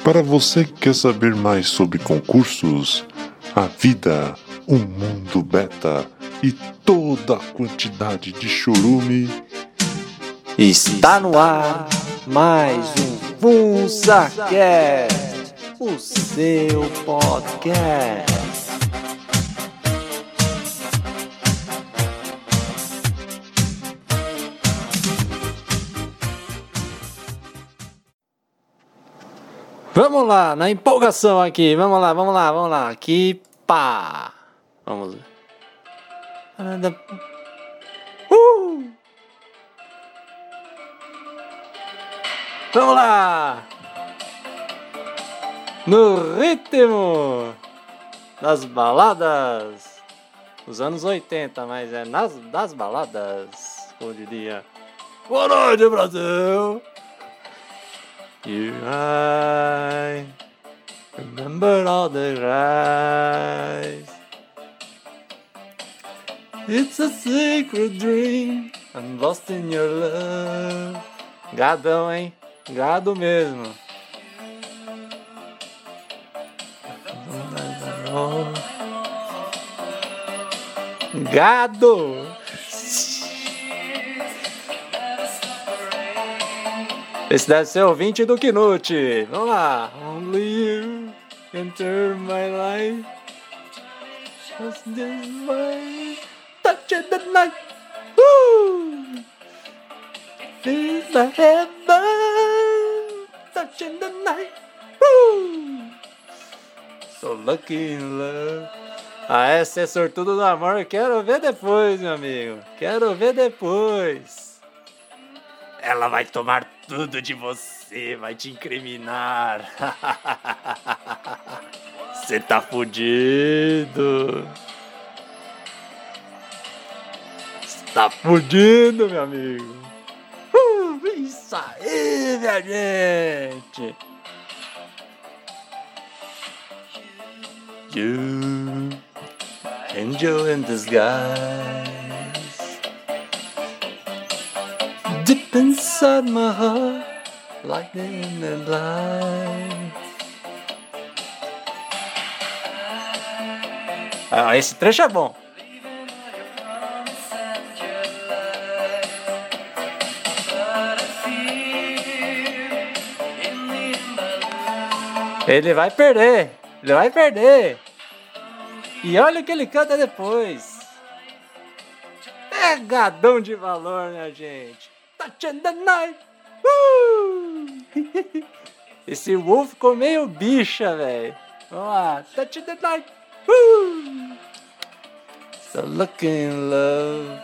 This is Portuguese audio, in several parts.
Para você que quer saber mais sobre concursos, a vida, o mundo beta e toda a quantidade de chorume, está no ar mais um FunsaCast, o seu podcast. Vamos lá, na empolgação aqui, vamos lá, aqui, pá, vamos lá. Vamos lá, no ritmo das baladas, dos anos 80, mas é das baladas, como diria. Boa noite, Brasil! I remember all the rise. It's a secret dream, I'm lost in your love. Gadão, hein? Gado mesmo. Gado! Esse deve ser o 20 do Knut. Vamos lá. Only you enter my life. Just this way. Touch it the night. Woo! Feel the heaven. Touching the night. Woo! So lucky in love. Ah, essa é sortudo do amor. Quero ver depois, meu amigo. Quero ver depois. Ela vai tomar tudo de você, vai te incriminar. Você tá fudido. Você tá fudido, meu amigo. Isso aí, minha gente. You, angel in disguise. Deep inside my heart, like the inner light. Ah, esse trecho é bom. Ele vai perder. E olha o que ele canta depois. É gadão de valor, minha gente. Touching the night. Esse Wolf ficou meio bicha, velho. Vamos lá. Touching the night. So look in love.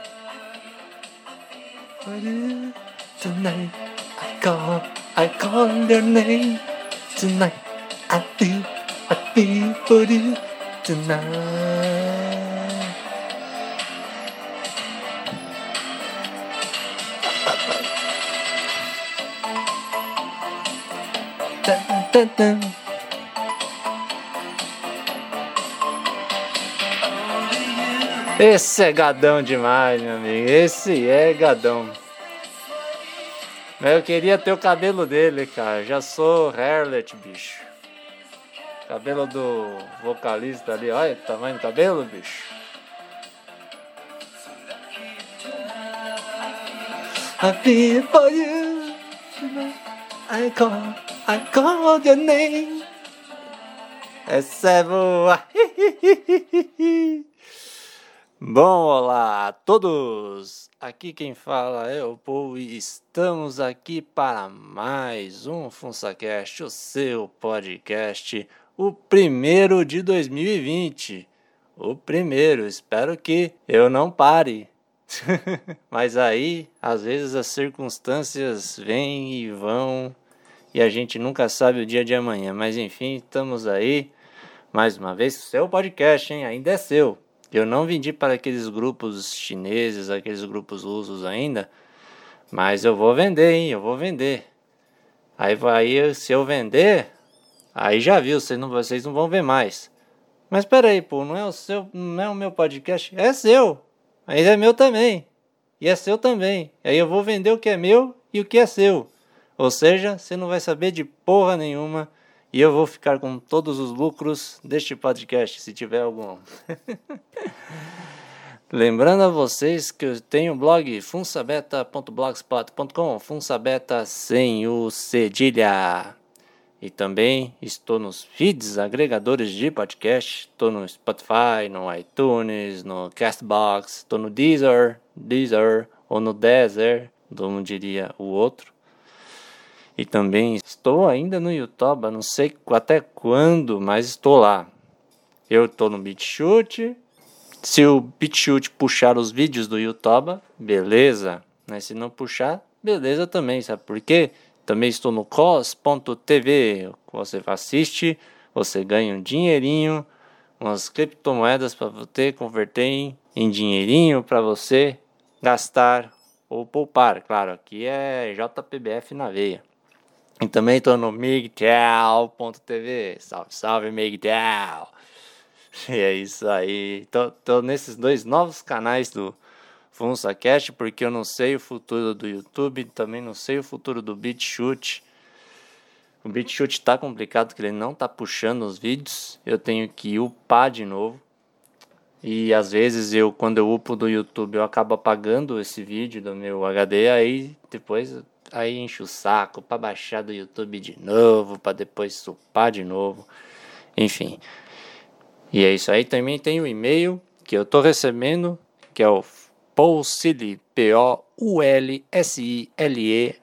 For you tonight. I call your name. Tonight I feel for you tonight. Esse é gadão demais, meu amigo. Esse é gadão. Mas eu queria ter o cabelo dele, cara. Já sou hairlet, bicho. Cabelo do vocalista ali. Olha o tamanho do cabelo, bicho. I feel for you. I call your name. Essa é boa. Bom, olá a todos. Aqui quem fala é o Paul e estamos aqui para mais um FunsaCast, o seu podcast, o primeiro de 2020. O primeiro, espero que eu não pare. Mas aí, às vezes as circunstâncias vêm e vão e a gente nunca sabe o dia de amanhã. Mas enfim, estamos aí mais uma vez. Seu podcast, hein? Ainda é seu. Eu não vendi para aqueles grupos chineses, aqueles grupos russos ainda. Mas eu vou vender, hein? Eu vou vender. Aí se eu vender, aí já viu, vocês não vão ver mais. Mas peraí, pô, não é o meu podcast? É seu. Ainda é meu também. E é seu também. Aí eu vou vender o que é meu e o que é seu. Ou seja, você não vai saber de porra nenhuma E eu vou ficar com todos os lucros deste podcast, se tiver algum. Lembrando a vocês que eu tenho o blog funsabeta.blogspot.com, funsabeta sem o cedilha. E também estou nos feeds agregadores de podcast. Estou no Spotify, no iTunes, no Castbox, estou no Deezer ou no Deezer, como diria o outro. E também estou ainda no YouTube, não sei até quando, mas estou lá. Eu estou no BitChute. Se o BitChute puxar os vídeos do YouTube, beleza. Mas se não puxar, beleza também. Sabe por quê? Também estou no cos.tv. Você assiste, você ganha um dinheirinho, umas criptomoedas para você converter em dinheirinho para você gastar ou poupar. Claro, aqui é JPBF na veia. E também estou no migtal.tv. Salve, salve, Migtal. E é isso aí. Tô nesses dois novos canais do FunsaCast, porque eu não sei o futuro do YouTube, também não sei o futuro do BitChute. O BitChute tá complicado, porque ele não tá puxando os vídeos. Eu tenho que upar de novo. E às vezes quando eu upo do YouTube, eu acabo apagando esse vídeo do meu HD, aí depois enche o saco para baixar do YouTube de novo, para depois upar de novo. Enfim. E é isso aí. Também tem o e-mail que eu tô recebendo, que é o poulsile, POULSILE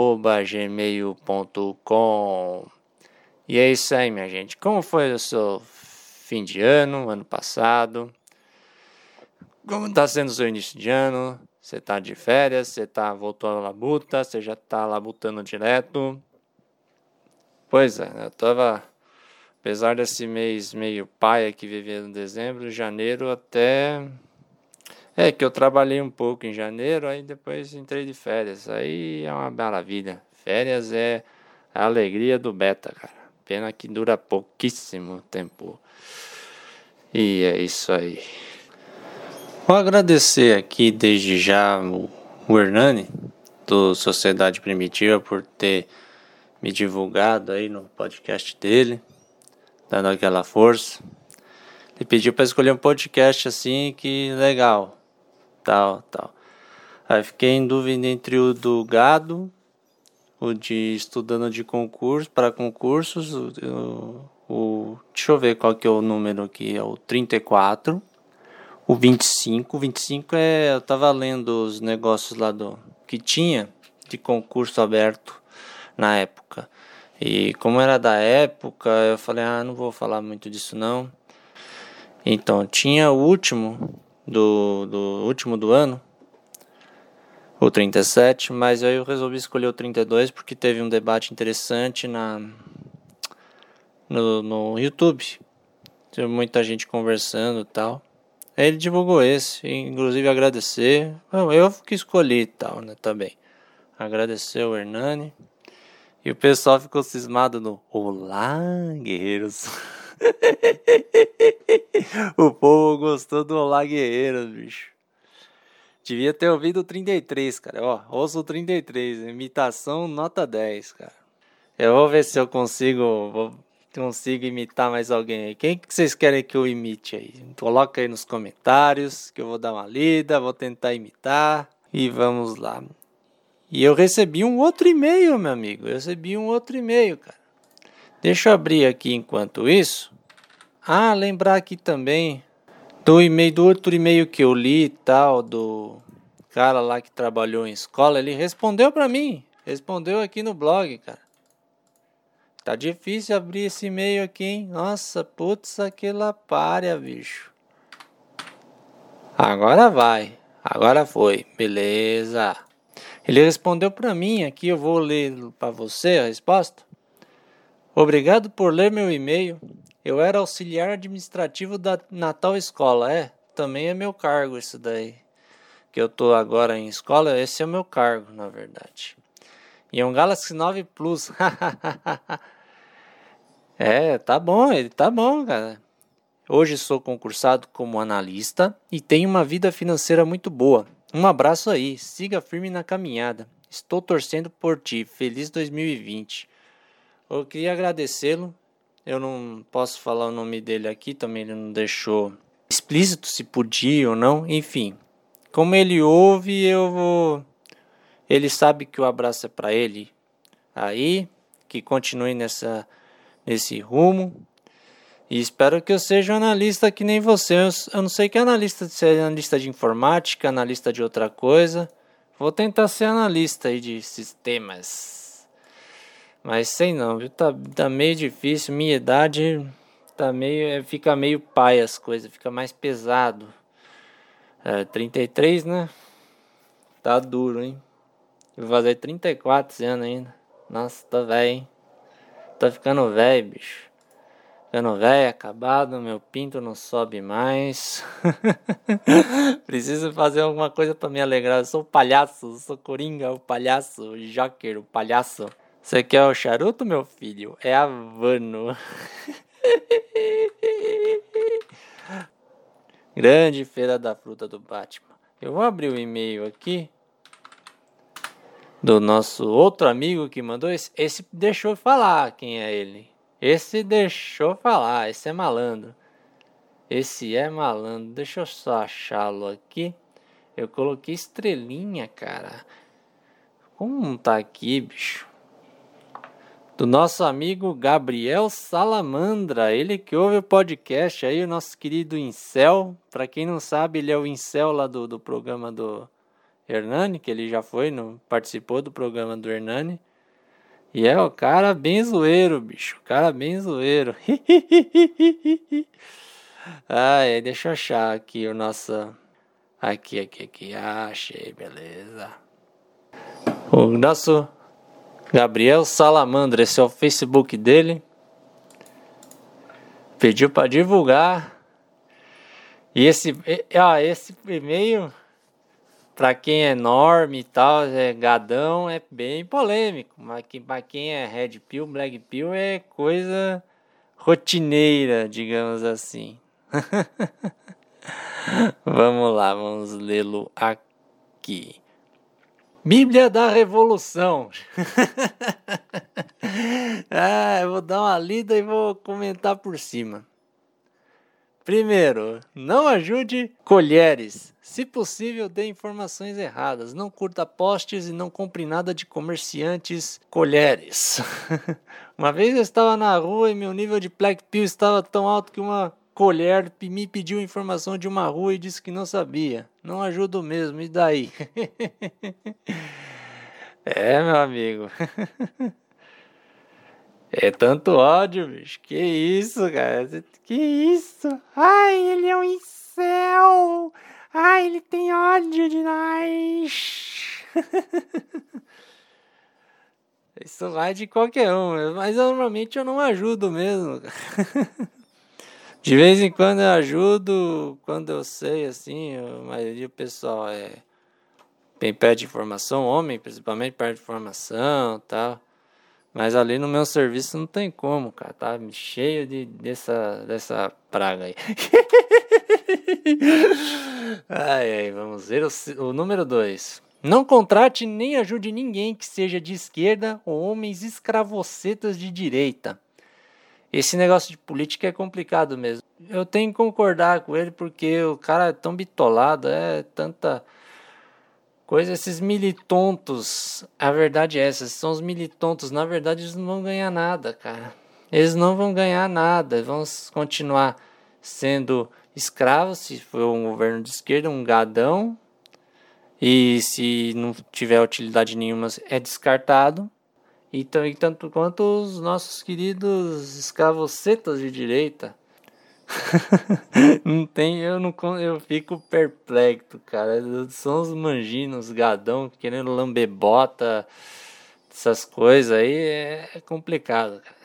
@gmail.com. E é isso aí, minha gente. Como foi o seu fim de ano passado? Como está sendo o seu início de ano? Você está de férias? Você voltou à labuta? Você já está labutando direto? Pois é, eu tava... Apesar desse mês meio paia que vivia em dezembro, janeiro até... É que eu trabalhei um pouco em janeiro, aí depois entrei de férias. Aí é uma maravilha. Férias é a alegria do beta, cara. Pena que dura pouquíssimo tempo. E é isso aí. Vou agradecer aqui desde já o Hernani, do Sociedade Primitiva, por ter me divulgado aí no podcast dele, dando aquela força. Ele pediu para escolher um podcast assim que legal, tal. Aí fiquei em dúvida entre o do gado, o de estudando de concurso para concursos, deixa eu ver qual que é o número aqui, é o 34. O 25 eu tava lendo os negócios lá que tinha de concurso aberto na época. E como era da época, eu falei, não vou falar muito disso não. Então, tinha o último do último do ano, o 37, mas aí eu resolvi escolher o 32 porque teve um debate interessante no YouTube. Teve muita gente conversando e tal. Aí ele divulgou esse, inclusive agradecer. Eu que escolhi e tal, né, também. Agradecer o Hernani. E o pessoal ficou cismado no Olá, guerreiros. O povo gostou do Olá, guerreiros, bicho. Devia ter ouvido o 33, cara. Ouço o 33, imitação nota 10, cara. Eu vou ver se eu consigo imitar mais alguém aí. Quem que vocês querem que eu imite aí? Coloca aí nos comentários que eu vou dar uma lida, vou tentar imitar e vamos lá. E eu recebi um outro e-mail, meu amigo. Cara. Deixa eu abrir aqui enquanto isso. Lembrar aqui também do outro e-mail que eu li e tal, do cara lá que trabalhou em escola. Ele respondeu pra mim. Respondeu aqui no blog, cara. Tá difícil abrir esse e-mail aqui, hein? Nossa, putz, aquela párea, bicho. Agora vai. Agora foi. Beleza. Ele respondeu pra mim aqui, eu vou ler pra você a resposta. Obrigado por ler meu e-mail. Eu era auxiliar administrativo da Natal Escola. Também é meu cargo isso daí. Que eu tô agora em escola, esse é o meu cargo, na verdade. E é um Galaxy 9 Plus. Tá bom, ele tá bom, cara. Hoje sou concursado como analista e tenho uma vida financeira muito boa. Um abraço aí, siga firme na caminhada. Estou torcendo por ti. Feliz 2020. Eu queria agradecê-lo. Eu não posso falar o nome dele aqui, também ele não deixou explícito se podia ou não. Enfim, como ele ouve, eu vou... Ele sabe que o abraço é para ele. Aí, que continue nesse rumo. E espero que eu seja um analista que nem você. Eu não sei que analista, se é analista de informática, analista de outra coisa. Vou tentar ser analista aí de sistemas. Mas sei não, viu? Tá meio difícil. Minha idade fica meio pai as coisas, fica mais pesado. 33, né? Tá duro, hein? Vou fazer 34 esse ano ainda. Nossa, tô velho, hein? Tô ficando velho, bicho. Ficando velho, acabado, meu pinto não sobe mais. Preciso fazer alguma coisa pra me alegrar. Eu sou o palhaço, sou Coringa, o palhaço, o Joker, o palhaço. Você quer o charuto, meu filho? É Havano. Grande feira da fruta do Batman. Eu vou abrir o e-mail aqui do nosso outro amigo que mandou. Esse deixou falar quem é ele. Esse deixou falar. Esse é malandro. Esse é malandro. Deixa eu só achá-lo aqui. Eu coloquei estrelinha, cara. Como não tá aqui, bicho? Do nosso amigo Gabriel Salamandra, ele que ouve o podcast aí, o nosso querido Incel. Pra quem não sabe, ele é o Incel lá do programa do Hernani, que ele já participou do programa do Hernani. E é o cara bem zoeiro, bicho. O cara bem zoeiro. Deixa eu achar aqui o nosso... Aqui. Achei, beleza. O nosso... Gabriel Salamandra, esse é o Facebook dele. Pediu para divulgar. E esse e-mail, para quem é norme e tal, é gadão, é bem polêmico. Mas para quem é Red Pill, Black Pill, é coisa rotineira, digamos assim. Vamos lá, vamos lê-lo aqui. Bíblia da Revolução. Eu vou dar uma lida e vou comentar por cima. Primeiro, não ajude colheres. Se possível, dê informações erradas. Não curta posts e não compre nada de comerciantes colheres. Uma vez eu estava na rua e meu nível de Black Pill estava tão alto que uma colher me pediu informação de uma rua e disse que não sabia. Não ajudo mesmo, e daí? Meu amigo. É tanto ódio, bicho. Que isso, cara? Que isso? Ai, ele é um incel. Ai, ele tem ódio de nós. Isso vai de qualquer um, mas normalmente eu não ajudo mesmo. De vez em quando eu ajudo, quando eu sei, assim, a maioria do pessoal pede informação, homem principalmente pede informação e tal. Mas ali no meu serviço não tem como, cara, tá cheio dessa praga aí. Vamos ver o número 2. Não contrate nem ajude ninguém que seja de esquerda ou homens escravocetas de direita. Esse negócio de política é complicado mesmo. Eu tenho que concordar com ele porque o cara é tão bitolado, tanta coisa. Esses militontos, a verdade é essa, são os militontos. Na verdade, eles não vão ganhar nada, cara. Eles não vão ganhar nada, vão continuar sendo escravos, se for um governo de esquerda, um gadão. E se não tiver utilidade nenhuma, é descartado. E tanto quanto os nossos queridos escravocetas de direita. Eu fico perplexo, cara. São os manginos, gadão, querendo lamber bota, essas coisas aí, é complicado, cara.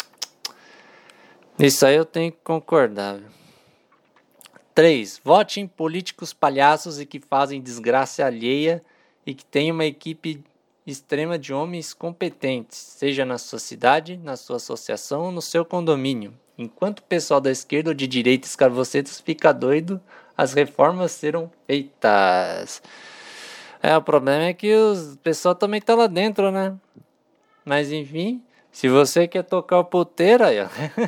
Isso aí eu tenho que concordar. 3. Vote em políticos palhaços e que fazem desgraça alheia e que tenham uma equipe extrema de homens competentes, seja na sua cidade, na sua associação ou no seu condomínio. Enquanto o pessoal da esquerda ou de direita escravocetas fica doido, as reformas serão feitas. O problema é que o pessoal também tá lá dentro, né? Mas enfim, Se você quer tocar o puteiro, aí, ó.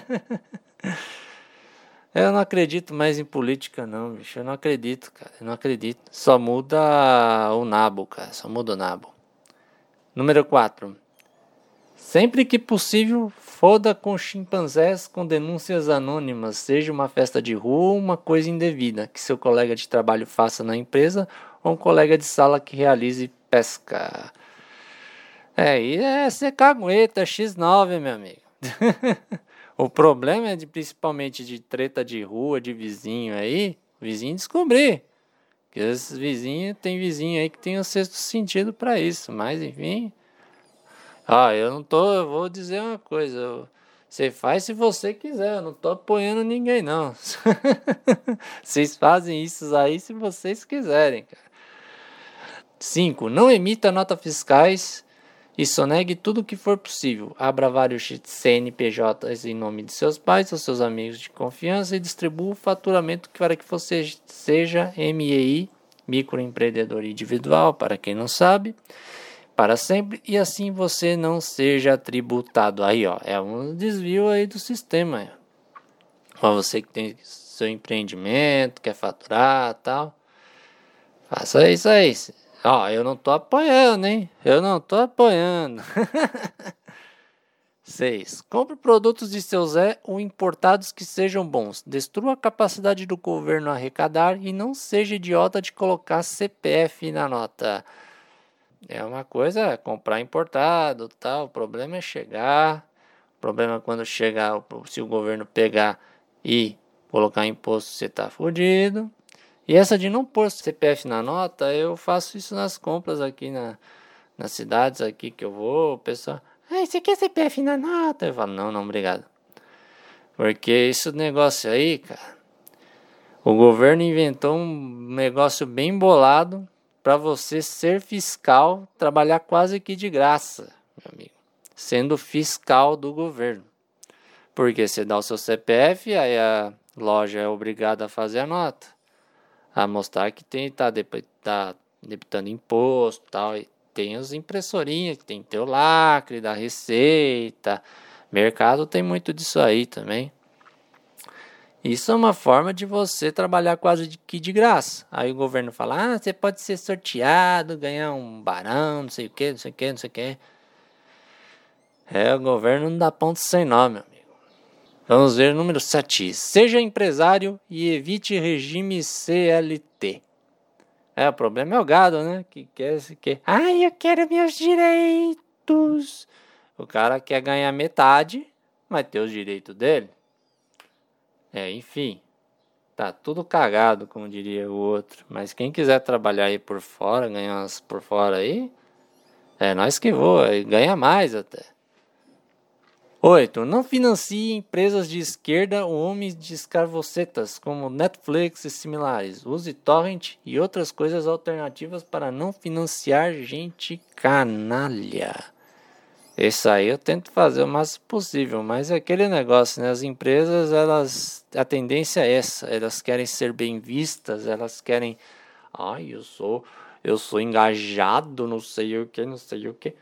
Eu não acredito mais em política, não, bicho. Eu não acredito, cara. Eu não acredito. Só muda o nabo, cara. Só muda o nabo. Número 4. Sempre que possível, foda com chimpanzés com denúncias anônimas, seja uma festa de rua ou uma coisa indevida que seu colega de trabalho faça na empresa ou um colega de sala que realize pesca. E ser cagueta, X9, meu amigo. O problema é principalmente de treta de rua, de vizinho aí, vizinho descobrir. Que esses vizinhos, tem vizinho aí que tem o sexto sentido pra isso, mas enfim. Eu vou dizer uma coisa, você faz se você quiser, eu não tô apoiando ninguém não. Vocês fazem isso aí se vocês quiserem, cara. 5. Não emita notas fiscais e sonegue tudo o que for possível. Abra vários CNPJs em nome de seus pais ou seus amigos de confiança e distribua o faturamento para que você seja MEI, microempreendedor individual, para quem não sabe, para sempre, e assim você não seja tributado. Aí, ó, é um desvio aí do sistema. Para você que tem seu empreendimento, quer faturar e tal, faça isso aí. Eu não tô apoiando, hein? Eu não tô apoiando. 6. Compre produtos de seu Zé ou importados que sejam bons. Destrua a capacidade do governo a arrecadar e não seja idiota de colocar CPF na nota. É uma coisa comprar importado, tal. O problema é chegar. O problema é quando chegar, se o governo pegar e colocar imposto, você tá fudido. E essa de não pôr CPF na nota, eu faço isso nas compras aqui nas cidades aqui que eu vou. O pessoal, você quer CPF na nota? Eu falo, não, obrigado. Porque esse negócio aí, cara, o governo inventou um negócio bem bolado para você ser fiscal, trabalhar quase que de graça, meu amigo, sendo fiscal do governo. Porque você dá o seu CPF, aí a loja é obrigada a fazer a nota, a mostrar que tá debitando imposto e tal. E tem as impressorinhas, que tem que ter o lacre da receita. Mercado tem muito disso aí também. Isso é uma forma de você trabalhar quase que de graça. Aí o governo fala, você pode ser sorteado, ganhar um barão, não sei o que. O governo não dá ponto sem nó, meu amigo. Vamos ver o número 7. Seja empresário e evite regime CLT. O problema é o gado, né? Que eu quero meus direitos. O cara quer ganhar metade, mas ter os direitos dele. Enfim. Tá tudo cagado, como diria o outro. Mas quem quiser trabalhar aí por fora, ganhar umas por fora aí, nós que voa, e ganha mais até. 8. Não financie empresas de esquerda ou homens de escarvocetas, como Netflix e similares. Use torrent e outras coisas alternativas para não financiar gente canalha. Isso aí eu tento fazer o máximo possível, mas é aquele negócio, né? As empresas, a tendência é essa. Elas querem ser bem vistas, elas querem... eu sou engajado, não sei o que.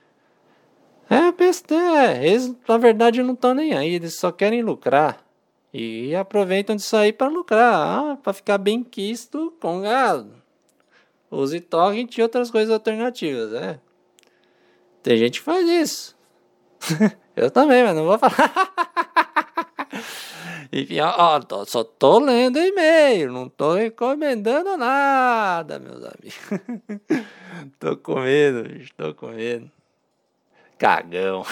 Eles na verdade não estão nem aí, eles só querem lucrar. E aproveitam disso aí para lucrar, para ficar bem quisto com gado. Use torrent e outras coisas alternativas, Tem gente que faz isso. Eu também, mas não vou falar. Enfim, só tô lendo e-mail, não tô recomendando nada, meus amigos. Tô com medo, bicho, tô com medo. Cagão.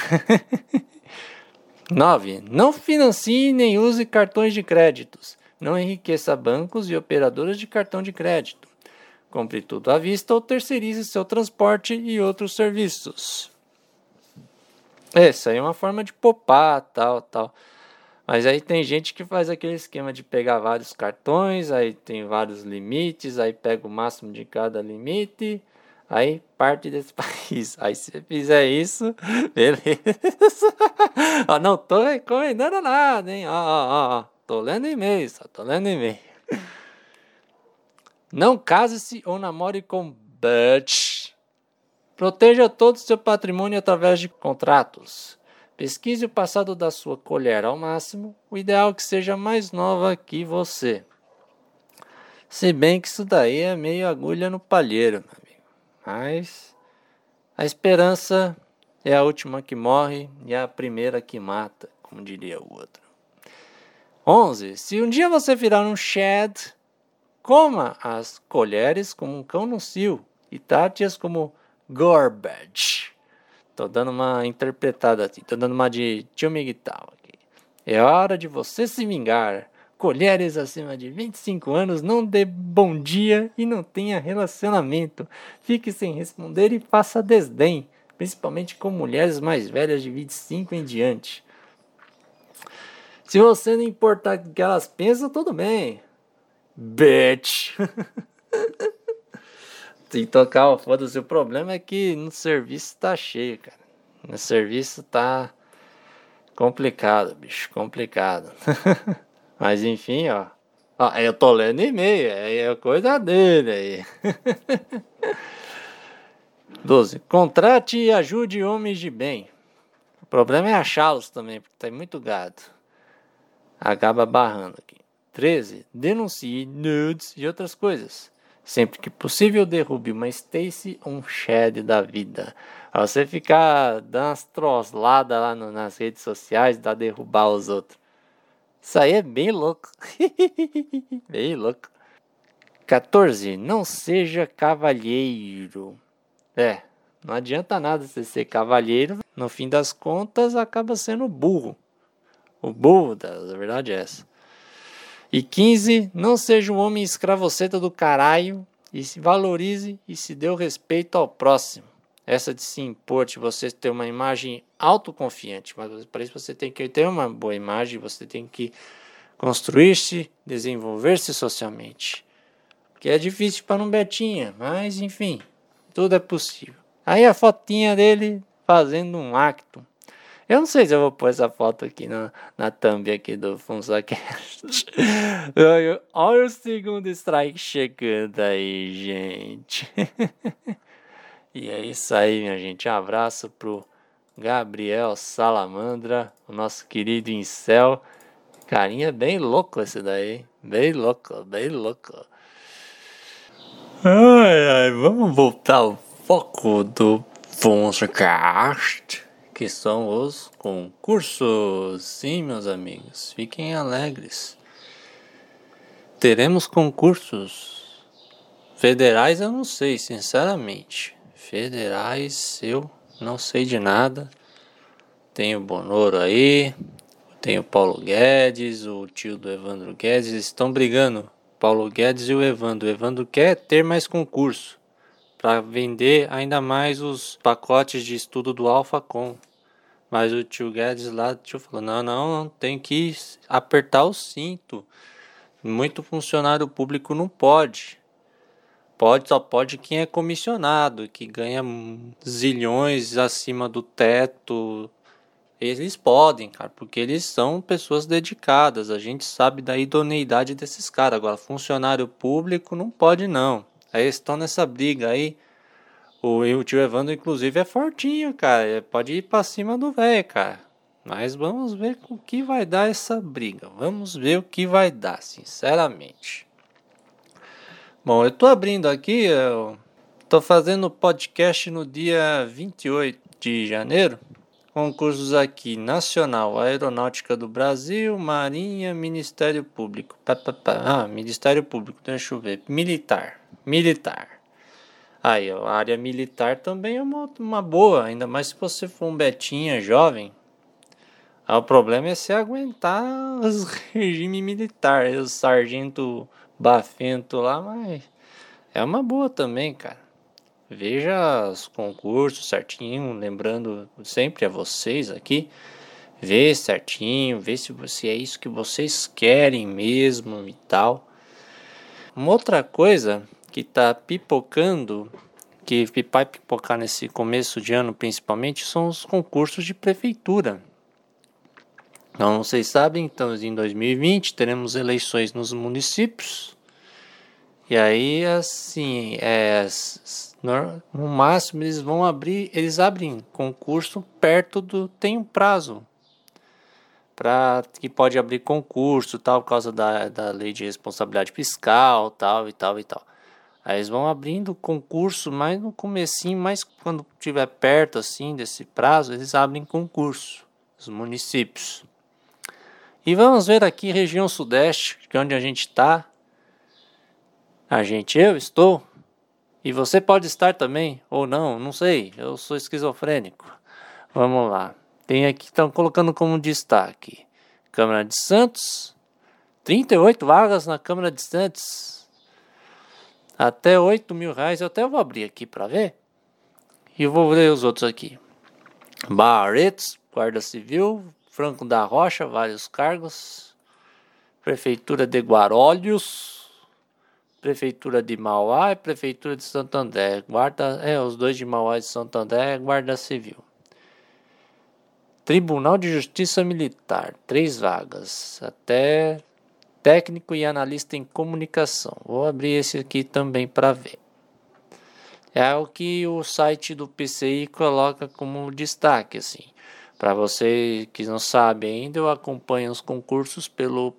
9. Não financie nem use cartões de créditos. Não enriqueça bancos e operadoras de cartão de crédito. Compre tudo à vista ou terceirize seu transporte e outros serviços. Essa aí é uma forma de poupar, tal. Mas aí tem gente que faz aquele esquema de pegar vários cartões, aí tem vários limites, aí pega o máximo de cada limite... Aí parte desse país. Aí se fizer isso, beleza. Não tô recomendando nada, hein? Tô lendo e-mail, só tô lendo e-mail. Não case-se ou namore com bitch. Proteja todo o seu patrimônio através de contratos. Pesquise o passado da sua colher ao máximo. O ideal é que seja mais nova que você. Se bem que isso daí é meio agulha no palheiro, meu amigo. Mas a esperança é a última que morre e é a primeira que mata, como diria o outro. 11. Se um dia você virar um Shed, coma as colheres como um cão no cio e trate-as como garbage. Tô dando uma interpretada aqui, tô dando uma de tio Miguel aqui. É hora de você se vingar. Colheres acima de 25 anos, não dê bom dia e não tenha relacionamento. Fique sem responder e faça desdém, principalmente com mulheres mais velhas de 25 em diante. Se você não importar o que elas pensam, tudo bem. Bitch. Tem que tocar o foda-se. O problema é que no serviço tá cheio, cara. No serviço tá complicado, bicho. Complicado. Mas enfim, ó. Eu tô lendo e-mail. É coisa dele aí. 12. Contrate e ajude homens de bem. O problema é achá-los também, porque tem muito gado. Acaba barrando aqui. 13. Denuncie nudes e outras coisas. Sempre que possível, derrube uma Stacy ou um Shed da vida. Pra você ficar dando umas trosladas lá nas redes sociais, dá derrubar os outros. Isso aí é bem louco. Bem louco. 14. Não seja cavalheiro. Não adianta nada você ser cavalheiro. No fim das contas, acaba sendo burro. O burro, da verdade é essa. E 15, não seja um homem escravoceta do caralho e se valorize e se dê o respeito ao próximo. Essa de se impor, de você ter uma imagem autoconfiante, mas para isso você tem que ter uma boa imagem, você tem que construir-se, desenvolver-se socialmente. Que é difícil para um Betinha, mas enfim, tudo é possível. Aí a fotinha dele fazendo um acto. Eu não sei se eu vou pôr essa foto aqui na thumb aqui do FunsaCast. Olha o segundo strike chegando aí, gente. E é isso aí, minha gente. Um abraço pro Gabriel Salamandra, o nosso querido incel. Carinha bem louco esse daí. Bem louco, bem louco. Vamos voltar ao foco do FunsaCast, que são os concursos. Sim, meus amigos, fiquem alegres. Teremos concursos federais, eu não sei, sinceramente. Federais, eu não sei de nada. Tem o Bonoro aí, tem o Paulo Guedes, o tio do Evandro Guedes, eles estão brigando. Paulo Guedes e o Evandro. O Evandro quer ter mais concurso para vender ainda mais os pacotes de estudo do AlphaCom. Mas o tio Guedes lá falou, não, tem que apertar o cinto. Muito funcionário público não pode. Só pode quem é comissionado, que ganha zilhões acima do teto. Eles podem, cara, porque eles são pessoas dedicadas. A gente sabe da idoneidade desses caras. Agora, funcionário público não pode, não. Aí estão nessa briga aí. O tio Evandro, inclusive, é fortinho, cara. Pode ir pra cima do velho, cara. Mas vamos ver o que vai dar essa briga. Vamos ver o que vai dar, sinceramente. Bom, eu tô abrindo aqui, eu tô fazendo podcast no dia 28 de janeiro. Concursos aqui, Nacional, Aeronáutica do Brasil, Marinha, Ministério Público. Ministério Público, deixa eu ver. Militar. Aí, ó, a área militar também é uma boa, ainda mais se você for um betinha jovem. O problema é se aguentar os regimes militares, os sargento bafento lá, mas é uma boa também, cara. Veja os concursos certinho, lembrando sempre a vocês aqui, vê certinho, vê se é isso que vocês querem mesmo e tal. Uma outra coisa que tá pipocando, que vai pipocar nesse começo de ano principalmente, são os concursos de prefeitura. Então, vocês sabem, então em 2020 teremos eleições nos municípios E aí, assim, no máximo eles abrem concurso perto tem um prazo que pode abrir concurso, tal, por causa da lei de responsabilidade fiscal, tal e tal e tal. Aí eles vão abrindo concurso mais no comecinho, mas quando estiver perto assim desse prazo, eles abrem concurso, os municípios. E vamos ver aqui região sudeste, que é onde a gente está. Eu estou, e você pode estar também, ou não sei, eu sou esquizofrênico. Vamos lá. Tem aqui, estão colocando como destaque, Câmara de Santos, 38 vagas na Câmara de Santos, até R$8.000, eu até vou abrir aqui para ver, e eu vou ler os outros aqui. Barretos, Guarda Civil, Franco da Rocha, vários cargos, Prefeitura de Guarulhos, Prefeitura de Mauá e Prefeitura de Santo André. Os dois de Mauá e de Santo André é Guarda Civil. Tribunal de Justiça Militar, 3 vagas, até técnico e analista em comunicação. Vou abrir esse aqui também para ver. É o que o site do PCI coloca como destaque, assim. Para você que não sabe ainda, eu acompanho os concursos pelo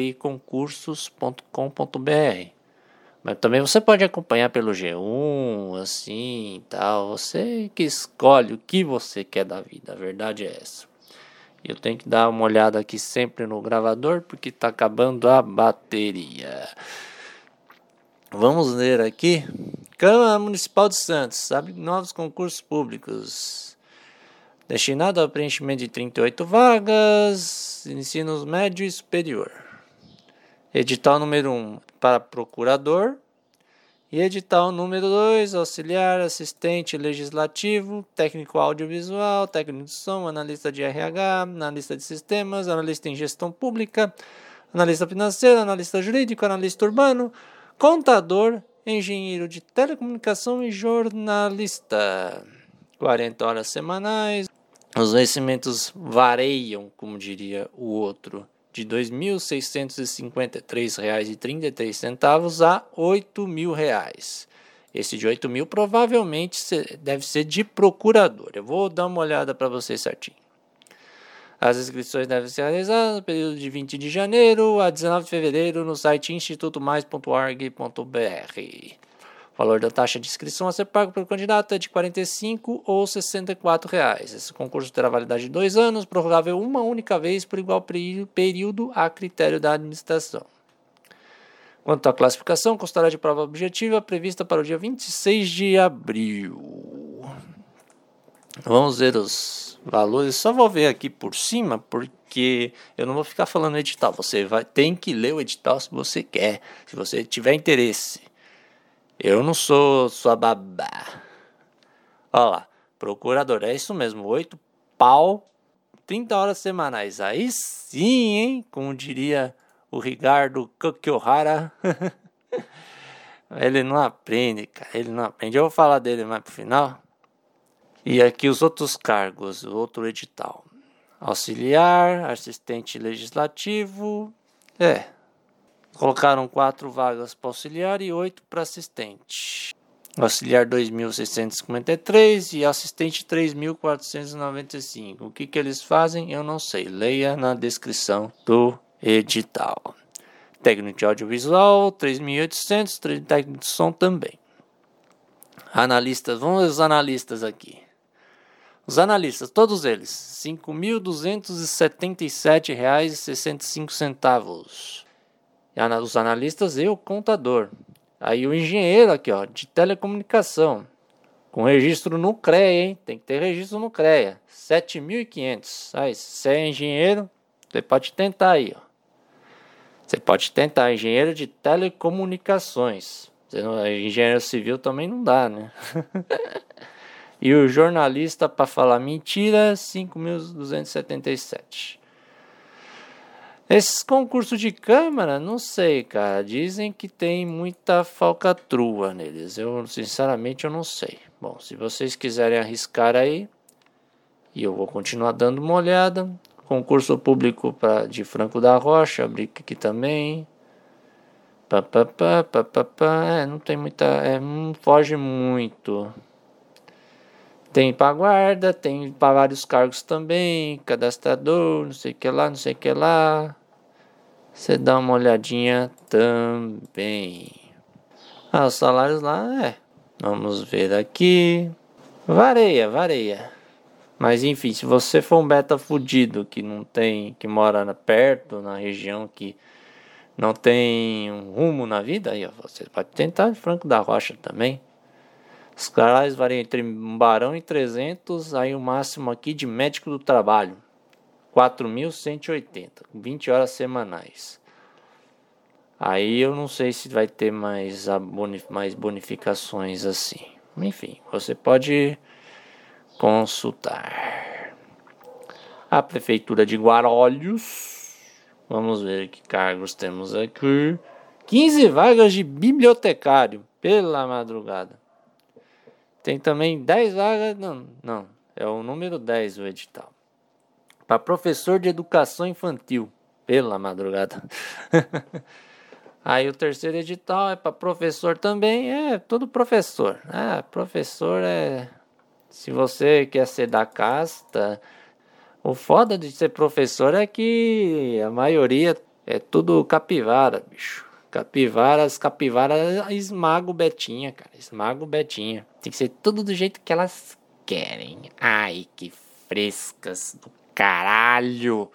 pciconcursos.com.br. Mas também você pode acompanhar pelo G1, assim, tal. Você que escolhe o que você quer da vida, a verdade é essa. Eu tenho que dar uma olhada aqui sempre no gravador, porque está acabando a bateria. Vamos ler aqui. Câmara Municipal de Santos abre novos concursos públicos. Destinado ao preenchimento de 38 vagas, ensino médio e superior. Edital número 1 para procurador. E edital número 2, auxiliar, assistente legislativo, técnico audiovisual, técnico de som, analista de RH, analista de sistemas, analista em gestão pública, analista financeiro, analista jurídico, analista urbano, contador, engenheiro de telecomunicação e jornalista. 40 horas semanais. Os vencimentos variam, como diria o outro, de R$ 2.653,33 a R$ 8.000. Esse de 8.000 provavelmente deve ser de procurador. Eu vou dar uma olhada para vocês certinho. As inscrições devem ser realizadas no período de 20 de janeiro a 19 de fevereiro no site institutomais.org.br. O valor da taxa de inscrição a ser pago pelo candidato é de R$ 45 ou R$ 64. Esse concurso terá validade de 2 anos, prorrogável uma única vez por igual período a critério da administração. Quanto à classificação, constará de prova objetiva prevista para o dia 26 de abril. Vamos ver os valores. Só vou ver aqui por cima, porque eu não vou ficar falando edital. Você tem que ler o edital se você quer, se você tiver interesse. Eu não sou sua babá. Olha lá, procurador, é isso mesmo, 8 pau, 30 horas semanais. Aí sim, hein? Como diria o Ricardo Kokiohara. Ele não aprende, cara, ele não aprende. Eu vou falar dele mais pro final. E aqui os outros cargos, o outro edital. Auxiliar, assistente legislativo, colocaram 4 vagas para auxiliar e 8 para assistente. Auxiliar 2.653 e assistente 3.495. O que eles fazem, eu não sei. Leia na descrição do edital. Técnico de audiovisual 3.800, técnico de som também. Analistas, vamos ver os analistas aqui. Os analistas, todos eles, R$ 5.277,65. Os analistas e o contador. Aí o engenheiro aqui, ó, de telecomunicação, com registro no CREA, hein? Tem que ter registro no CREA. R$ 7.500. Aí, se você é engenheiro, você pode tentar aí, ó. Você pode tentar, engenheiro de telecomunicações. Engenheiro civil também não dá, né? E o jornalista, para falar mentira, 5.277. Esses concursos de Câmara, não sei, cara. Dizem que tem muita falcatrua neles. Eu, sinceramente, eu não sei. Bom, se vocês quiserem arriscar aí, e eu vou continuar dando uma olhada. Concurso público de Franco da Rocha, abri aqui também. Não tem muita... não foge muito. Tem para guarda, tem para vários cargos também, cadastrador, não sei o que lá, não sei o que lá. Você dá uma olhadinha também. Os salários lá, vamos ver aqui. Varia. Mas enfim, se você for um beta fudido que não tem, que mora perto, na região que não tem um rumo na vida, aí ó, você pode tentar de Franco da Rocha também. Os salários variam entre 1 barão e 300, aí o máximo aqui de médico do trabalho, 4.180, 20 horas semanais. Aí eu não sei se vai ter mais bonificações assim. Enfim, você pode consultar. A Prefeitura de Guarulhos. Vamos ver que cargos temos aqui. 15 vagas de bibliotecário pela madrugada. Tem também 10 vagas. Não. É o número 10 o edital. Para professor de educação infantil pela madrugada. Aí o terceiro edital é para professor também, todo professor. Professor se você quer ser da casta, o foda de ser professor é que a maioria é tudo capivara, bicho. Capivara esmaga o Betinha, cara. Esmaga o Betinha. Tem que ser tudo do jeito que elas querem. Ai, que frescas do caralho.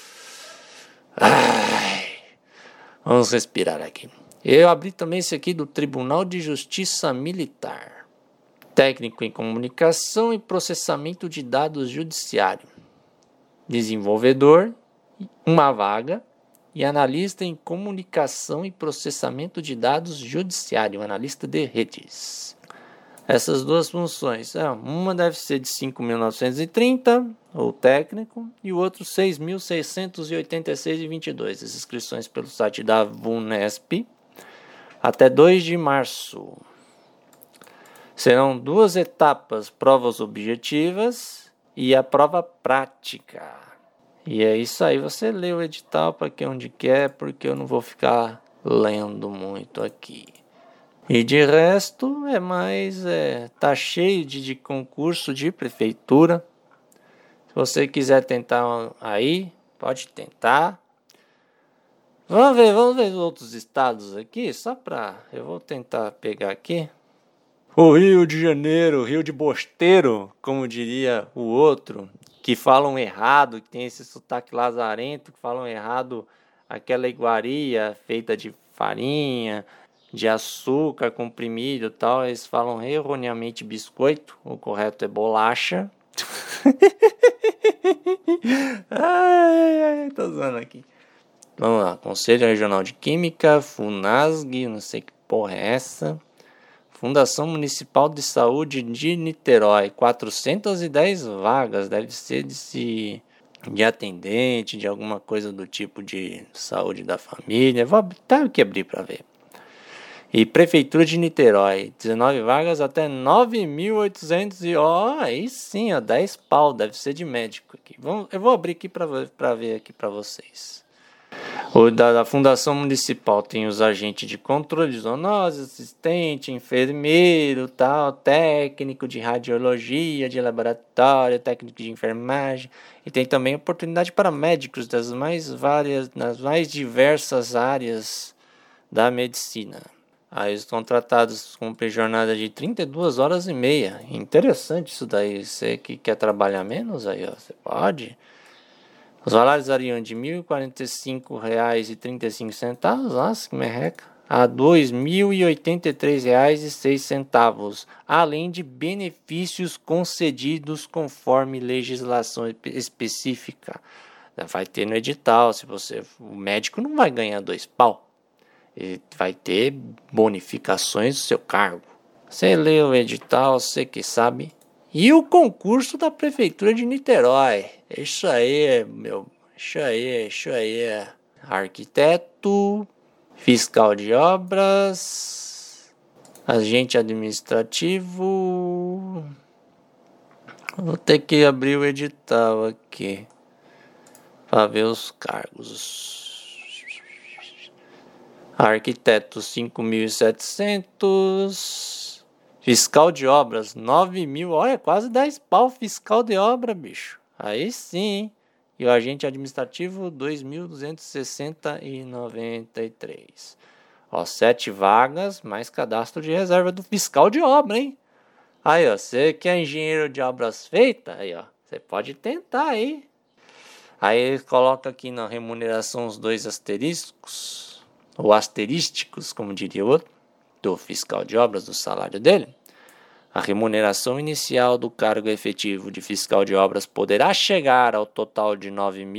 Ai. Vamos respirar aqui. Eu abri também esse aqui do Tribunal de Justiça Militar. Técnico em Comunicação e Processamento de Dados Judiciário. Desenvolvedor, uma vaga. E analista em Comunicação e Processamento de Dados Judiciário. Analista de redes. Essas duas funções. Uma deve ser de 5.930, ou técnico, e o outro 6.686,22. As inscrições pelo site da VUNESP até 2 de março. Serão 2 etapas, provas objetivas e a prova prática. E é isso aí, você lê o edital para quem onde quer, porque eu não vou ficar lendo muito aqui. E de resto, tá cheio de concurso de prefeitura. Se você quiser tentar aí, pode tentar. Vamos ver os outros estados aqui, eu vou tentar pegar aqui. O Rio de Janeiro, Rio de Bosteiro, como diria o outro, que falam errado, que tem esse sotaque lazarento, que falam errado aquela iguaria feita de farinha, de açúcar comprimido e tal, eles falam erroneamente biscoito, o correto é bolacha. Tô zoando aqui. Vamos lá, Conselho Regional de Química, FUNASG, não sei que porra é essa. Fundação Municipal de Saúde de Niterói, 410 vagas, deve ser de atendente, de alguma coisa do tipo de saúde da família. Vou até que abrir para ver. E Prefeitura de Niterói, 19 vagas até 9.800 e aí sim, 10 pau, deve ser de médico aqui. Eu vou abrir aqui para ver aqui para vocês. O da Fundação Municipal tem os agentes de controle de zoonose, assistente, enfermeiro, tal, técnico de radiologia, de laboratório, técnico de enfermagem, e tem também oportunidade para médicos das mais diversas áreas da medicina. Aí os contratados cumprem jornada de 32 horas e meia. Interessante isso daí. Você que quer trabalhar menos, aí você pode. Os salários variam de R$ 1.045,35, nossa, que merreca, a R$ 2.083,06, além de benefícios concedidos conforme legislação específica. Vai ter no edital, o médico não vai ganhar 2 pau. Ele vai ter bonificações do seu cargo. Você lê o edital, você que sabe. E o concurso da Prefeitura de Niterói. Isso aí. Arquiteto, fiscal de obras, agente administrativo. Vou ter que abrir o edital aqui para ver os cargos. Arquiteto 5.700. Fiscal de obras 9.000. Olha, quase 10 pau fiscal de obra, bicho. Aí sim, hein? E o agente administrativo 2.260,93. Ó, 7 vagas, mais cadastro de reserva do fiscal de obra, hein? Aí, ó, você que é engenheiro de obras feitas, aí, ó, você pode tentar aí. Aí ele coloca aqui na remuneração os 2 asteriscos, ou asterísticos, como diria o outro, do fiscal de obras, do salário dele. A remuneração inicial do cargo efetivo de fiscal de obras poderá chegar ao total de R$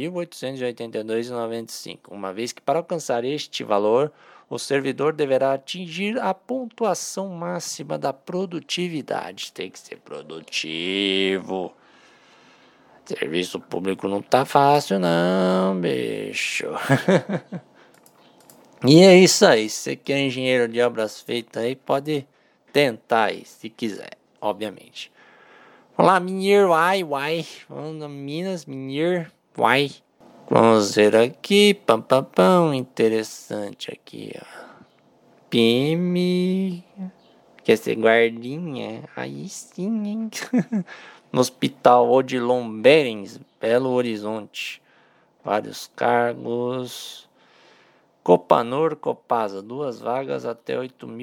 9.882,95, uma vez que para alcançar este valor, o servidor deverá atingir a pontuação máxima da produtividade. Tem que ser produtivo. Serviço público não tá fácil não, bicho. E é isso aí. Se você quer engenheiro de obras feitas aí, pode tentar aí, se quiser, obviamente. Vamos lá, Minheiro, uai. Vamos na Minas, Minheiro, uai. Vamos ver aqui, pam, interessante aqui, ó. PM, quer ser guardinha? Aí sim, hein? No Hospital Odilon Berens, Belo Horizonte. Vários cargos. Copanor, Copasa, 2 vagas até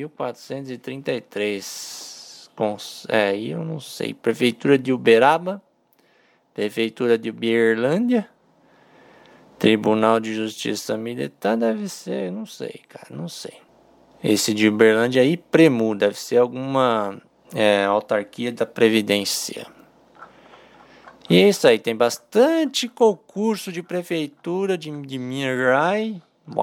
8.433. Aí eu não sei. Prefeitura de Uberaba. Prefeitura de Uberlândia. Tribunal de Justiça Militar deve ser, não sei, cara, não sei. Esse de Uberlândia aí, Premu, deve ser alguma autarquia da Previdência. E é isso aí, tem bastante concurso de prefeitura de Minas Gerais.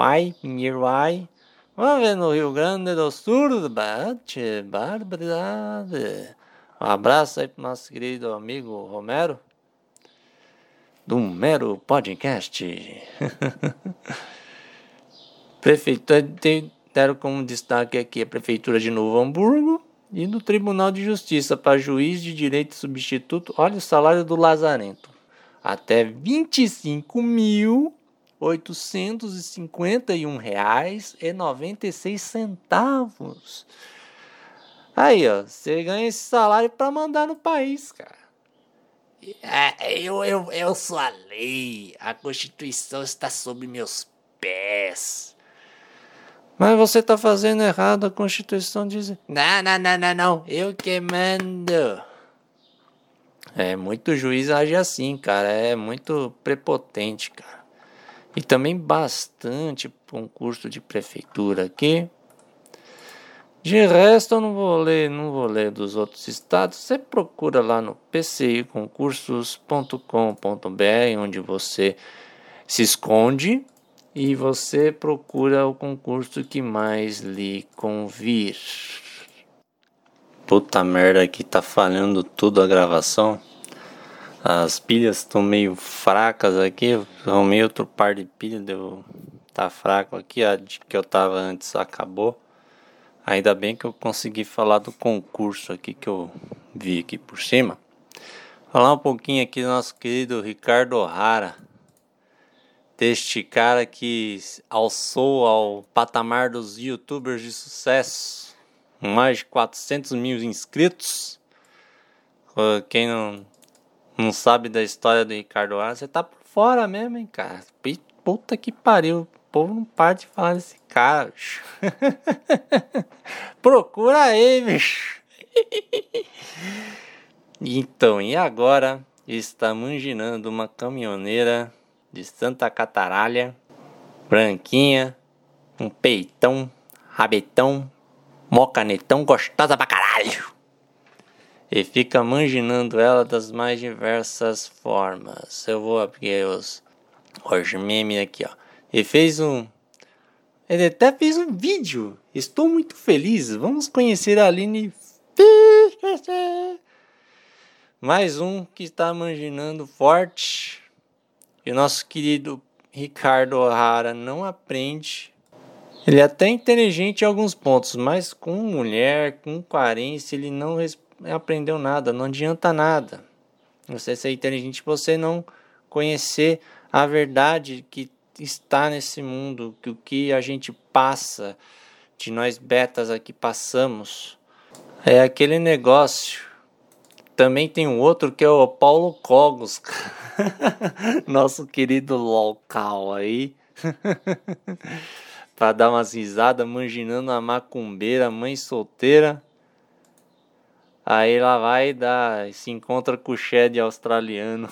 Vamos ver no Rio Grande do Sul, barbaridade. Um abraço aí pro nosso querido amigo Romero, do Mero Podcast. Prefeitura, deram como destaque aqui a Prefeitura de Novo Hamburgo e no Tribunal de Justiça para juiz de direito substituto. Olha o salário do Lazarento, até R$ 25.851,96. Aí, ó, você ganha esse salário para mandar no país, cara. Eu sou a lei, a Constituição está sob meus pés. Mas você tá fazendo errado, a Constituição diz... Não, eu que mando. Muito juiz age assim, cara, é muito prepotente, cara. E também bastante concurso de prefeitura aqui. De resto eu não vou ler dos outros estados. Você procura lá no pciconcursos.com.br, onde você se esconde e você procura o concurso que mais lhe convir. Puta merda, que tá falhando tudo a gravação. As pilhas estão meio fracas aqui. Eu arrumei outro par de pilhas, tá fraco aqui. A que eu tava antes acabou. Ainda bem que eu consegui falar do concurso aqui que eu vi aqui por cima. Falar um pouquinho aqui do nosso querido Ricardo O'Hara. Deste cara que alçou ao patamar dos youtubers de sucesso. Com mais de 400 mil inscritos. Quem não sabe da história do Ricardo O'Hara, você tá por fora mesmo, hein, cara. Puta que pariu. O povo não para de falar desse cara, bicho. Procura aí, bicho. Então, e agora está manginando uma caminhoneira de Santa Cataralha, branquinha, um peitão, rabetão, mocanetão, gostosa pra caralho. E fica manginando ela das mais diversas formas. Eu vou abrir os memes aqui, ó. Ele até fez um vídeo. Estou muito feliz. Vamos conhecer a Aline. Mais um que está manginando forte. E o nosso querido Ricardo O'Hara não aprende. Ele é até inteligente em alguns pontos, mas com mulher, com carência, ele não aprendeu nada. Não adianta nada. Você ser inteligente, você não conhecer a verdade que está nesse mundo, que o que a gente passa, de nós betas aqui passamos, é aquele negócio. Também tem um outro que é o Paulo Cogos, nosso querido local aí, para dar umas risadas, manginando a macumbeira, mãe solteira. Aí lá vai dar, se encontra com o Shed australiano.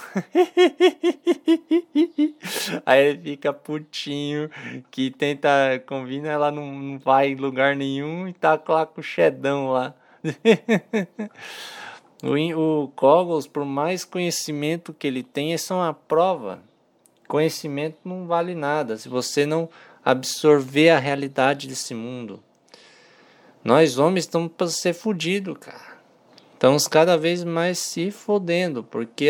Aí ele fica putinho, que tenta combinar, ela não vai em lugar nenhum e tá lá com o Shedão lá. O Cogos, por mais conhecimento que ele tem, isso é uma prova. Conhecimento não vale nada se você não absorver a realidade desse mundo. Nós homens estamos para ser fudidos, cara. Estamos cada vez mais se fodendo, porque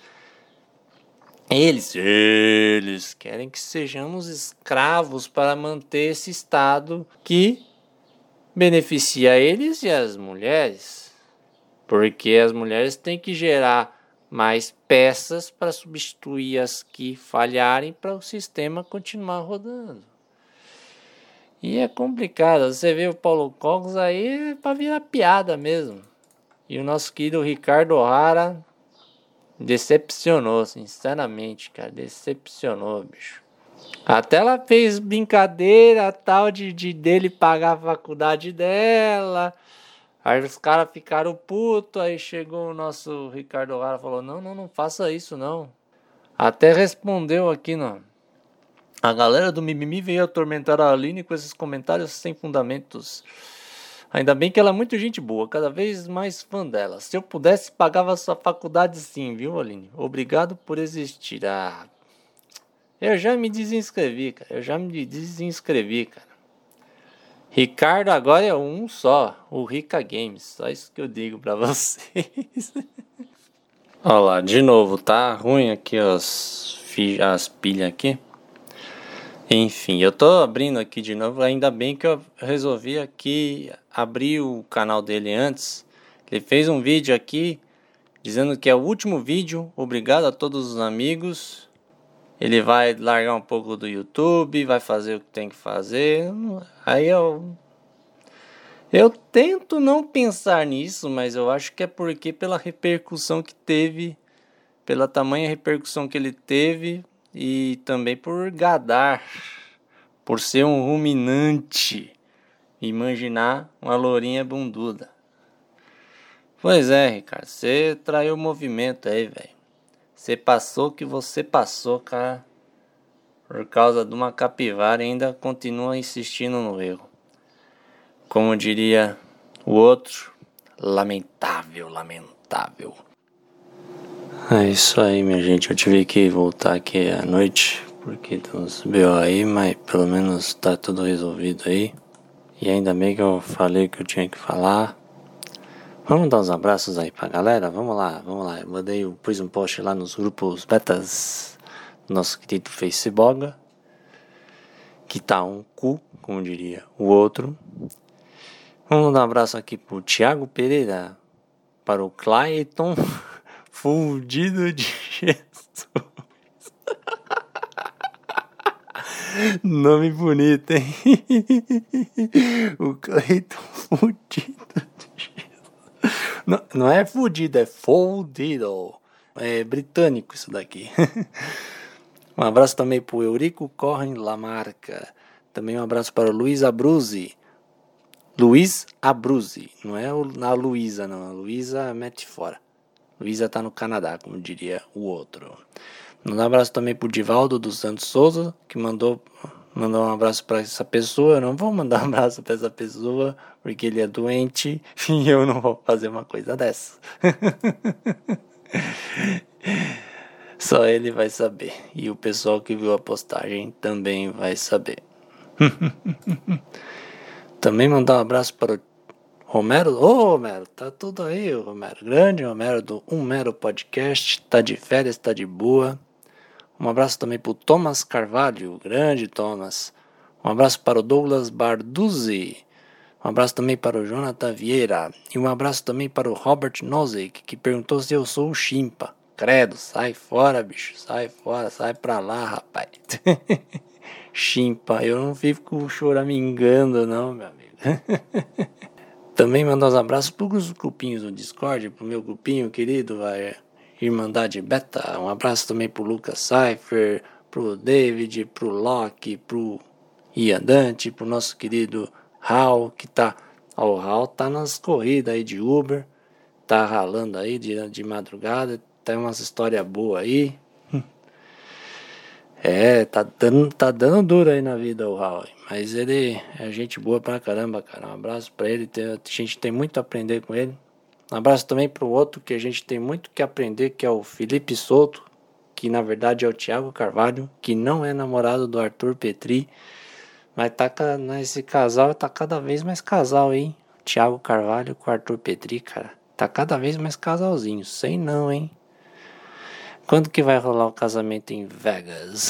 eles querem que sejamos escravos para manter esse estado que beneficia eles e as mulheres. Porque as mulheres têm que gerar mais peças para substituir as que falharem para o sistema continuar rodando. E é complicado. Você vê o Paulo Cogos aí é para virar piada mesmo. E o nosso querido Ricardo O'Hara decepcionou, sinceramente, cara. Decepcionou, bicho. Até ela fez brincadeira tal de dele pagar a faculdade dela. Aí os caras ficaram putos. Aí chegou o nosso Ricardo O'Hara e falou: não faça isso não. Até respondeu aqui, não. A galera do Mimimi veio atormentar a Aline com esses comentários sem fundamentos. Ainda bem que ela é muito gente boa, cada vez mais fã dela. Se eu pudesse, pagava sua faculdade sim, viu, Aline? Obrigado por existir. Eu já me desinscrevi, cara. Ricardo agora é um só, o Rica Games. Só isso que eu digo pra vocês. Olha lá, de novo, tá ruim aqui as pilhas aqui. Enfim, eu tô abrindo aqui de novo. Ainda bem que eu resolvi aqui abrir o canal dele antes. Ele fez um vídeo aqui dizendo que é o último vídeo. Obrigado a todos os amigos. Ele vai largar um pouco do YouTube, vai fazer o que tem que fazer. Aí eu tento não pensar nisso, mas eu acho que é porque pela repercussão que teve, pela tamanha repercussão que ele teve, e também por gadar, por ser um ruminante, imaginar uma lourinha bunduda. Pois é, Ricardo, você traiu o movimento aí, velho. Você passou o que você passou, cara, por causa de uma capivara e ainda continua insistindo no erro. Como diria o outro, lamentável. É isso aí, minha gente. Eu tive que voltar aqui à noite, porque tem uns B.O. aí, mas pelo menos tá tudo resolvido aí. E ainda bem que eu falei o que eu tinha que falar. Vamos dar uns abraços aí pra galera? Vamos lá. Eu pus um post lá nos grupos betas do nosso querido Facebook, que tá um cu, como diria o outro. Vamos dar um abraço aqui pro Thiago Pereira, para o Clayton Fundido de Jesus. Nome bonito, hein? O Clayton Fundido de Jesus. Não é fudido, é foldido. É britânico isso daqui. Um abraço também pro Eurico Corren Lamarca. Também um abraço para o Luiz Abruzzi. Não é a Luísa, não. A Luísa mete fora. Luísa tá no Canadá, como diria o outro. Um abraço também pro Divaldo dos Santos Souza, que mandou um abraço para essa pessoa. Eu não vou mandar um abraço para essa pessoa, porque ele é doente e eu não vou fazer uma coisa dessa. Só ele vai saber. E o pessoal que viu a postagem também vai saber. Também mandar um abraço para o Romero. Romero, tá tudo aí, Romero. Grande Romero do Mero Podcast. Tá de férias, tá de boa. Um abraço também para o Thomas Carvalho. Grande Thomas. Um abraço para o Douglas Barduzzi. Um abraço também para o Jonathan Vieira. E um abraço também para o Robert Nozick, que perguntou se eu sou o Chimpa. Credo, sai fora, bicho. Sai fora, sai pra lá, rapaz. Chimpa, eu não fico choramingando, não, meu amigo. Também mandar uns abraços pros grupinhos do Discord, pro meu grupinho querido, vai, Irmandade Beta. Um abraço também pro Lucas Cypher, pro David, pro Loki, pro Ian Dante, pro nosso querido Hal, que tá... Ó, o Hal tá nas corridas aí de Uber, tá ralando aí de madrugada, tem umas histórias boas aí. Tá dando duro aí na vida o Hal, mas ele é gente boa pra caramba, cara. Um abraço pra ele, a gente tem muito a aprender com ele. Um abraço também pro outro que a gente tem muito que aprender, que é o Felipe Souto, que na verdade é o Thiago Carvalho, que não é namorado do Arthur Petri, mas esse casal tá cada vez mais casal, hein? O Thiago Carvalho com o Arthur Petri, cara, tá cada vez mais casalzinho, sei não, hein? Quando que vai rolar o casamento em Vegas?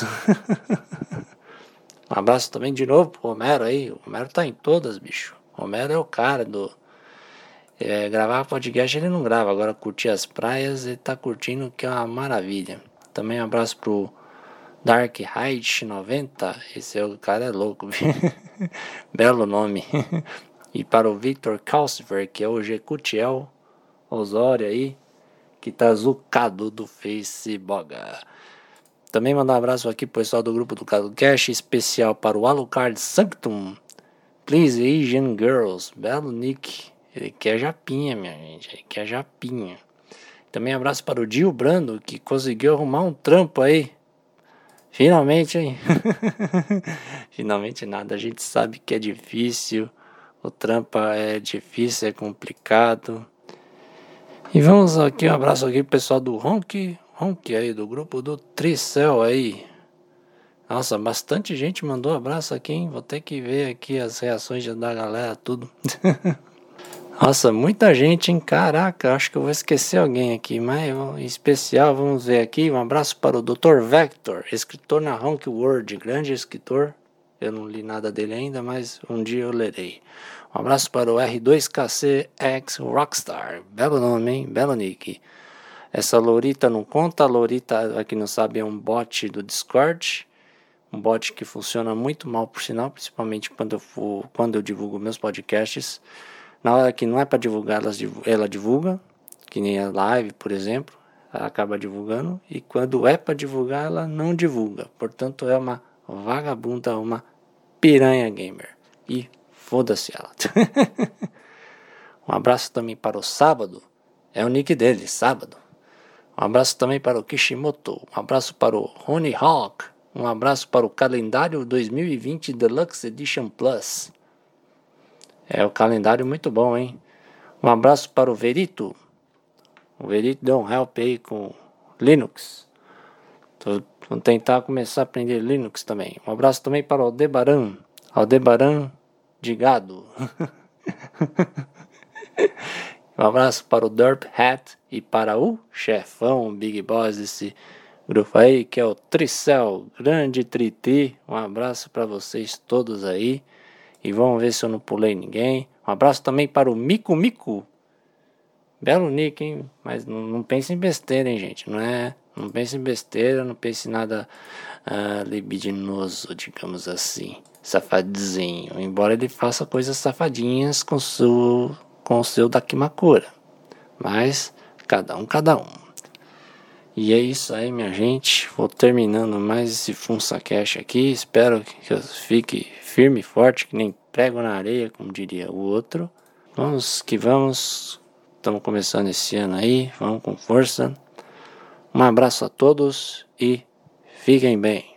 Um abraço também de novo pro Romero aí. O Romero tá em todas, bicho. O Romero é o cara do... gravar podcast ele não grava. Agora curtir as praias ele tá curtindo, que é uma maravilha. Também um abraço pro Dark Height 90. Esse é o cara é louco. Belo nome. E para o Victor Calcifer, que é o Gecutiel Osório aí, que tá zucado do Facebook. Também mandar um abraço aqui pro pessoal do grupo do CadoCast, especial para o Alucard Sanctum, Please Asian Girls, belo nick, ele quer japinha, minha gente, ele quer japinha. Também um abraço para o Dio Brando, que conseguiu arrumar um trampo aí, finalmente, hein? Finalmente nada, a gente sabe que é difícil, o trampo é difícil, é complicado. E vamos aqui, um abraço aqui pro pessoal do Honk aí, do grupo do Tricel aí. Nossa, bastante gente mandou abraço aqui, hein? Vou ter que ver aqui as reações da galera, tudo. Nossa, muita gente, hein? Caraca, acho que eu vou esquecer alguém aqui, mas em especial, vamos ver aqui. Um abraço para o Dr. Vector, escritor na Honk World, grande escritor. Eu não li nada dele ainda, mas um dia eu lerei. Um abraço para o R2KCX Rockstar. Belo nome, hein? Belo nick. Essa Lorita não conta. A Lorita, aqui não sabe, é um bot do Discord. Um bot que funciona muito mal, por sinal, principalmente quando eu divulgo meus podcasts. Na hora que não é para divulgar, ela divulga. Que nem a live, por exemplo. Ela acaba divulgando. E quando é para divulgar, ela não divulga. Portanto, é uma vagabunda, uma piranha gamer. E foda-se ela. Um abraço também para o Sábado. É o nick dele, Sábado. Um abraço também para o Kishimoto. Um abraço para o Rony Hawk. Um abraço para o calendário 2020 Deluxe Edition Plus. É o calendário muito bom, hein? Um abraço para o Verito. O Verito deu um help aí com Linux. Vou tentar começar a aprender Linux também. Um abraço também para o Aldebaran. Aldebaran de gado. Um abraço para o Derp Hat e para o chefão Big Boss desse grupo aí, que é o Tricel, grande Triti. Um abraço para vocês todos aí. E vamos ver se eu não pulei ninguém. Um abraço também para o Mico Mico. Belo nick, hein? Mas não pense em besteira, hein, gente? Não pense em besteira, não pense em nada libidinoso, digamos assim. Safadinho. Embora ele faça coisas safadinhas com o seu Dakimakura. Mas, cada um. E é isso aí, minha gente. Vou terminando mais esse FunsaCast aqui. Espero que eu fique firme e forte, que nem prego na areia, como diria o outro. Vamos que vamos. Estamos começando esse ano aí. Vamos com força. Um abraço a todos e fiquem bem.